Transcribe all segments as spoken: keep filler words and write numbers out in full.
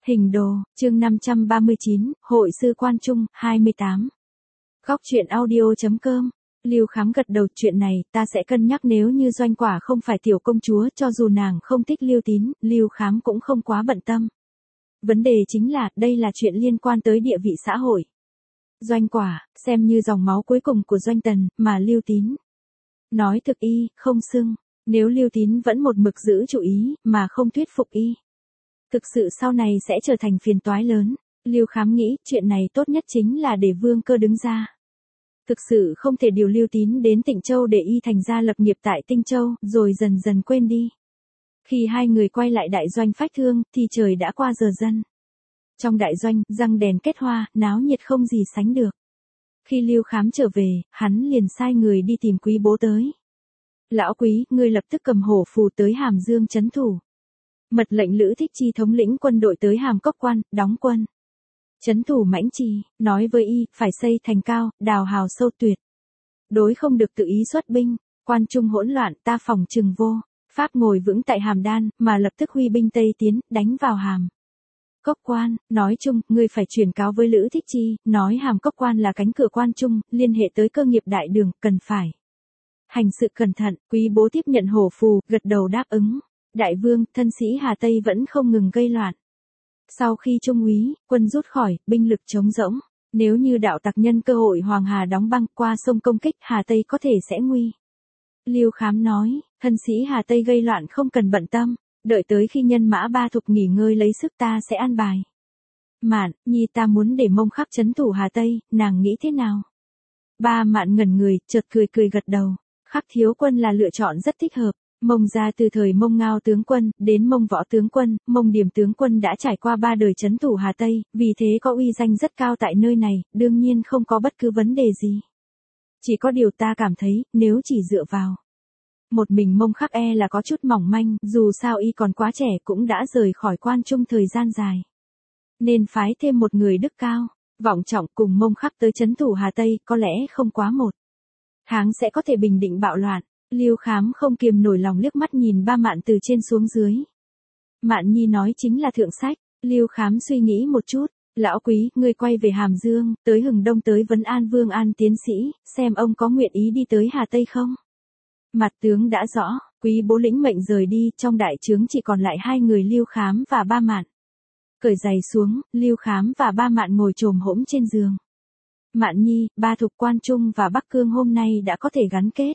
Hình đồ, chương năm trăm ba mươi chín, Hội sư Quan Trung, hai mươi tám. Góc truyện audio.com. Lưu Khám gật đầu, chuyện này ta sẽ cân nhắc, nếu như Doanh Quả không phải tiểu công chúa, cho dù nàng không thích Lưu Tín, Lưu Khám cũng không quá bận tâm. Vấn đề chính là, đây là chuyện liên quan tới địa vị xã hội. Doanh Quả, xem như dòng máu cuối cùng của Doanh Tần, mà Lưu Tín. Nói thực y, không xưng, nếu Lưu Tín vẫn một mực giữ chủ ý, mà không thuyết phục y. Thực sự sau này sẽ trở thành phiền toái lớn. Lưu Khám nghĩ, chuyện này tốt nhất chính là để Vương Cơ đứng ra. Thực sự không thể điều Lưu Tín đến Tịnh Châu để y thành ra lập nghiệp tại Tinh Châu, rồi dần dần quên đi. Khi hai người quay lại đại doanh Phách Thương, thì trời đã qua giờ dân. Trong đại doanh, răng đèn kết hoa, náo nhiệt không gì sánh được. Khi Lưu Khám trở về, hắn liền sai người đi tìm Quý Bố tới. Lão Quý, ngươi lập tức cầm hổ phù tới Hàm Dương trấn thủ. Mật lệnh Lữ Thích Chi thống lĩnh quân đội tới Hàm Cốc Quan, đóng quân. Trấn thủ Mãnh Trì, nói với y, phải xây thành cao, đào hào sâu tuyệt. Đối không được tự ý xuất binh, Quan Trung hỗn loạn, ta phòng trừng vô. Pháp ngồi vững tại Hàm Đan, mà lập tức huy binh Tây tiến, đánh vào Hàm Cốc Quan. Nói chung, ngươi phải truyền cáo với Lữ Thích Chi, nói Hàm Cốc Quan là cánh cửa Quan Trung, liên hệ tới cơ nghiệp đại đường, cần phải hành sự cẩn thận. Quý Bố tiếp nhận hổ phù, gật đầu đáp ứng. Đại vương, thân sĩ Hà Tây vẫn không ngừng gây loạn. Sau khi Trung úy, quân rút khỏi, binh lực trống rỗng. Nếu như đạo tặc nhân cơ hội Hoàng Hà đóng băng qua sông công kích, Hà Tây có thể sẽ nguy. Lưu Khám nói, thân sĩ Hà Tây gây loạn không cần bận tâm. Đợi tới khi nhân mã Ba Thục nghỉ ngơi lấy sức ta sẽ an bài. Mạn, nhi ta muốn để Mông Khắc trấn thủ Hà Tây, nàng nghĩ thế nào? Ba Mạn ngẩn người, chợt cười cười gật đầu. Khắc thiếu quân là lựa chọn rất thích hợp. Mông gia từ thời Mông Ngao tướng quân, đến Mông Võ tướng quân, Mông Điểm tướng quân đã trải qua ba đời trấn thủ Hà Tây, vì thế có uy danh rất cao tại nơi này, đương nhiên không có bất cứ vấn đề gì. Chỉ có điều ta cảm thấy, nếu chỉ dựa vào một mình Mông Khắc e là có chút mỏng manh, dù sao y còn quá trẻ cũng đã rời khỏi Quan Trung thời gian dài. Nên phái thêm một người đức cao, vọng trọng cùng Mông Khắc tới trấn thủ Hà Tây, có lẽ không quá một tháng sẽ có thể bình định bạo loạn. Lưu Khám không kiềm nổi lòng liếc mắt nhìn Ba Mạn từ trên xuống dưới. Mạn nhi nói chính là thượng sách. Lưu Khám suy nghĩ một chút. Lão Quý, ngươi quay về Hàm Dương, tới Hừng Đông tới vấn An Vương An tiến sĩ, xem ông có nguyện ý đi tới Hà Tây không? Mặt tướng đã rõ, Quý Bố lĩnh mệnh rời đi, trong đại trướng chỉ còn lại hai người Lưu Khám và Ba Mạn. Cởi giày xuống, Lưu Khám và Ba Mạn ngồi chồm hỗn trên giường. Mạn nhi, Ba Thục Quan Trung và Bắc Cương hôm nay đã có thể gắn kết.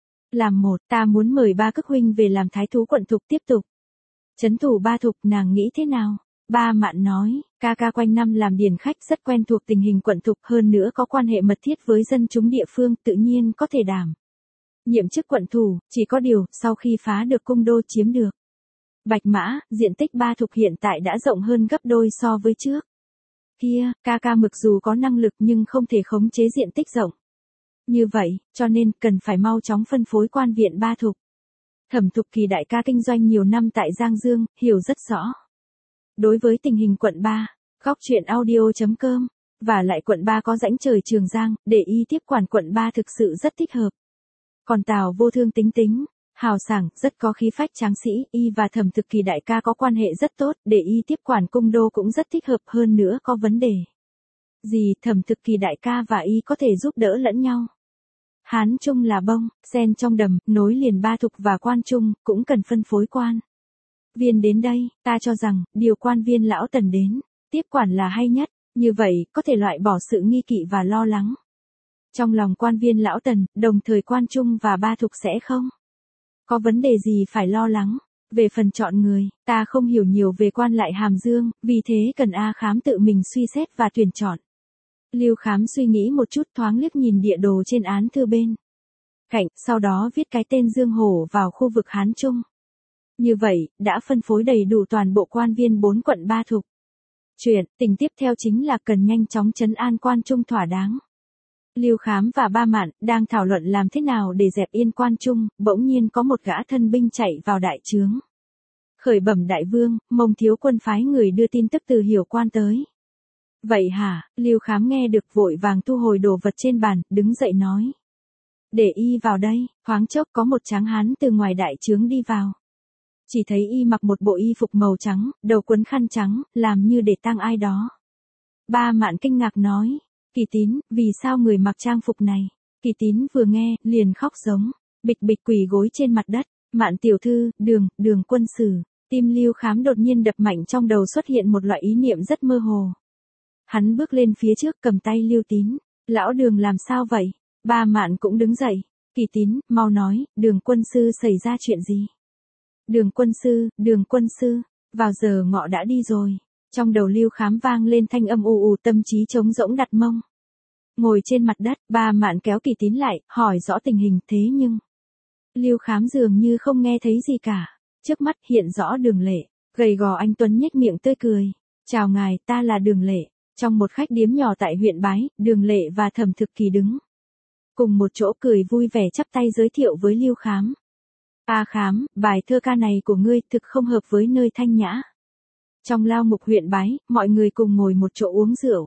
Làm một, ta muốn mời Ba Cức huynh về làm thái thú quận Thục tiếp tục. Trấn thủ Ba Thục, nàng nghĩ thế nào? Ba Mạn nói, ca ca quanh năm làm điển khách rất quen thuộc tình hình quận Thục, hơn nữa có quan hệ mật thiết với dân chúng địa phương, tự nhiên có thể đảm nhiệm chức quận thủ, chỉ có điều, sau khi phá được cung đô chiếm được Bạch Mã, diện tích Ba Thục hiện tại đã rộng hơn gấp đôi so với trước. Kia, ca ca mặc dù có năng lực nhưng không thể khống chế diện tích rộng như vậy, cho nên cần phải mau chóng phân phối quan viện Ba Thục. Thẩm Thục Kỳ đại ca kinh doanh nhiều năm tại Giang Dương, hiểu rất rõ. Đối với tình hình quận ba, góc truyện audio.com, và lại quận ba có rãnh trời Trường Giang, để y tiếp quản quận ba thực sự rất thích hợp. Còn Tào Vô Thương tính tính, hào sảng, rất có khí phách tráng sĩ, y và Thẩm Thực Kỳ đại ca có quan hệ rất tốt, để y tiếp quản cung đô cũng rất thích hợp, hơn nữa có vấn đề gì Thẩm Thực Kỳ đại ca và y có thể giúp đỡ lẫn nhau. Hán Trung là bông, sen trong đầm, nối liền Ba Thục và Quan Trung, cũng cần phân phối quan viên đến đây, ta cho rằng, điều quan viên lão Tần đến tiếp quản là hay nhất, như vậy, có thể loại bỏ sự nghi kỵ và lo lắng trong lòng quan viên lão Tần, đồng thời Quan Trung và Ba Thục sẽ không có vấn đề gì phải lo lắng. Về phần chọn người, ta không hiểu nhiều về quan lại Hàm Dương, vì thế cần A Khám tự mình suy xét và tuyển chọn. Lưu Khám suy nghĩ một chút, thoáng liếc nhìn địa đồ trên án thư bên cạnh, sau đó viết cái tên Dương Hổ vào khu vực Hán Trung. Như vậy, đã phân phối đầy đủ toàn bộ quan viên bốn quận Ba Thục. Chuyện, tình tiếp theo chính là cần nhanh chóng trấn an Quan Trung thỏa đáng. Lưu Khám và Ba Mạn đang thảo luận làm thế nào để dẹp yên Quan Trung, bỗng nhiên có một gã thân binh chạy vào đại trướng. Khởi bẩm đại vương, Mông thiếu quân phái người đưa tin tức từ Hiểu Quan tới. Vậy hả? Lưu Khám nghe được vội vàng thu hồi đồ vật trên bàn, đứng dậy nói. Để y vào đây. Thoáng chốc có một tráng hán từ ngoài đại trướng đi vào. Chỉ thấy y mặc một bộ y phục màu trắng, đầu quấn khăn trắng, làm như để tang ai đó. Ba Mạn kinh ngạc nói, Kỳ Tín, vì sao người mặc trang phục này? Kỳ Tín vừa nghe, liền khóc giống, bịch bịch quỳ gối trên mặt đất. Mạn tiểu thư, đường, đường quân sử. Tim Lưu Khám đột nhiên đập mạnh, trong đầu xuất hiện một loại ý niệm rất mơ hồ. Hắn bước lên phía trước cầm tay Lưu Tín. Lão Đường làm sao vậy? Ba Mạn cũng đứng dậy. Kỳ Tín, mau nói, Đường quân sư xảy ra chuyện gì? Đường quân sư, Đường quân sư, vào giờ ngọ đã đi rồi. Trong đầu Lưu Khám vang lên thanh âm ù ù, tâm trí trống rỗng đặt mông. Ngồi trên mặt đất, Ba Mạn kéo Kỳ Tín lại, hỏi rõ tình hình, thế nhưng Lưu Khám dường như không nghe thấy gì cả. Trước mắt hiện rõ Đường Lệ, gầy gò anh tuấn nhếch miệng tươi cười. Chào ngài, ta là Đường Lệ. Trong một khách điếm nhỏ tại huyện Bái, Đường Lệ và Thẩm Thực Kỳ đứng cùng một chỗ cười vui vẻ chắp tay giới thiệu với Lưu Khám. A Khám, bài thơ ca này của ngươi thực không hợp với nơi thanh nhã. Trong lao ngục huyện Bái, mọi người cùng ngồi một chỗ uống rượu.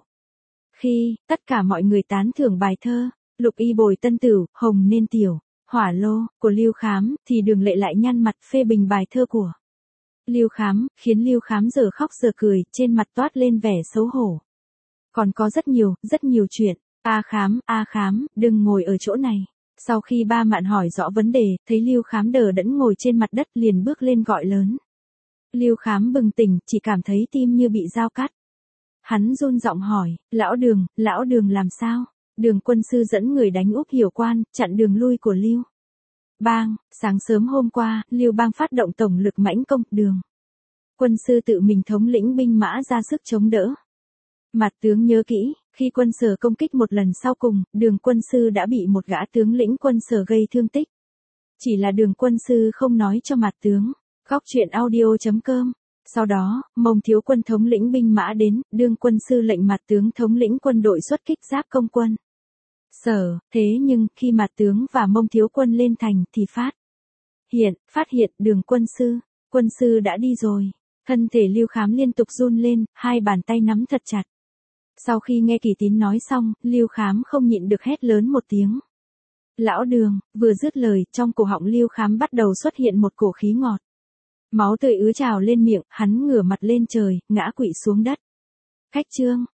Khi tất cả mọi người tán thưởng bài thơ Lục y bồi tân tửu, hồng nên tiểu, hỏa lô của Lưu Khám, thì Đường Lệ lại nhăn mặt phê bình bài thơ của Lưu Khám, khiến Lưu Khám giờ khóc giờ cười, trên mặt toát lên vẻ xấu hổ. Còn có rất nhiều, rất nhiều chuyện. A Khám, A Khám, đừng ngồi ở chỗ này. Sau khi Ba Mạn hỏi rõ vấn đề, thấy Lưu Khám đờ đẫn ngồi trên mặt đất, liền bước lên gọi lớn. Lưu Khám bừng tỉnh, chỉ cảm thấy tim như bị dao cắt. Hắn run giọng hỏi, lão Đường, lão Đường làm sao? Đường quân sư dẫn người đánh Úc Hiểu Quan, chặn đường lui của Lưu Bang. Sáng sớm hôm qua, Lưu Bang phát động tổng lực mãnh công, Đường quân sư tự mình thống lĩnh binh mã ra sức chống đỡ. Mạt tướng nhớ kỹ, khi quân Sở công kích một lần sau cùng, Đường quân sư đã bị một gã tướng lĩnh quân Sở gây thương tích. Chỉ là Đường quân sư không nói cho Mạt tướng. Góc truyện audio chấm com. Sau đó, Mông thiếu quân thống lĩnh binh mã đến, Đường quân sư lệnh Mạt tướng thống lĩnh quân đội xuất kích giáp công quân Sở. Thế nhưng, khi Mạt tướng và Mông thiếu quân lên thành thì phát hiện, phát hiện Đường quân sư, quân sư đã đi rồi. Thân thể Lưu Khám liên tục run lên, hai bàn tay nắm thật chặt. Sau khi nghe Kỳ Tín nói xong, Lưu Khám không nhịn được hét lớn một tiếng. Lão Đường, vừa dứt lời, trong cổ họng Lưu Khám bắt đầu xuất hiện một cổ khí ngọt. Máu tươi ứa trào lên miệng, hắn ngửa mặt lên trời, ngã quỵ xuống đất. Khách trương,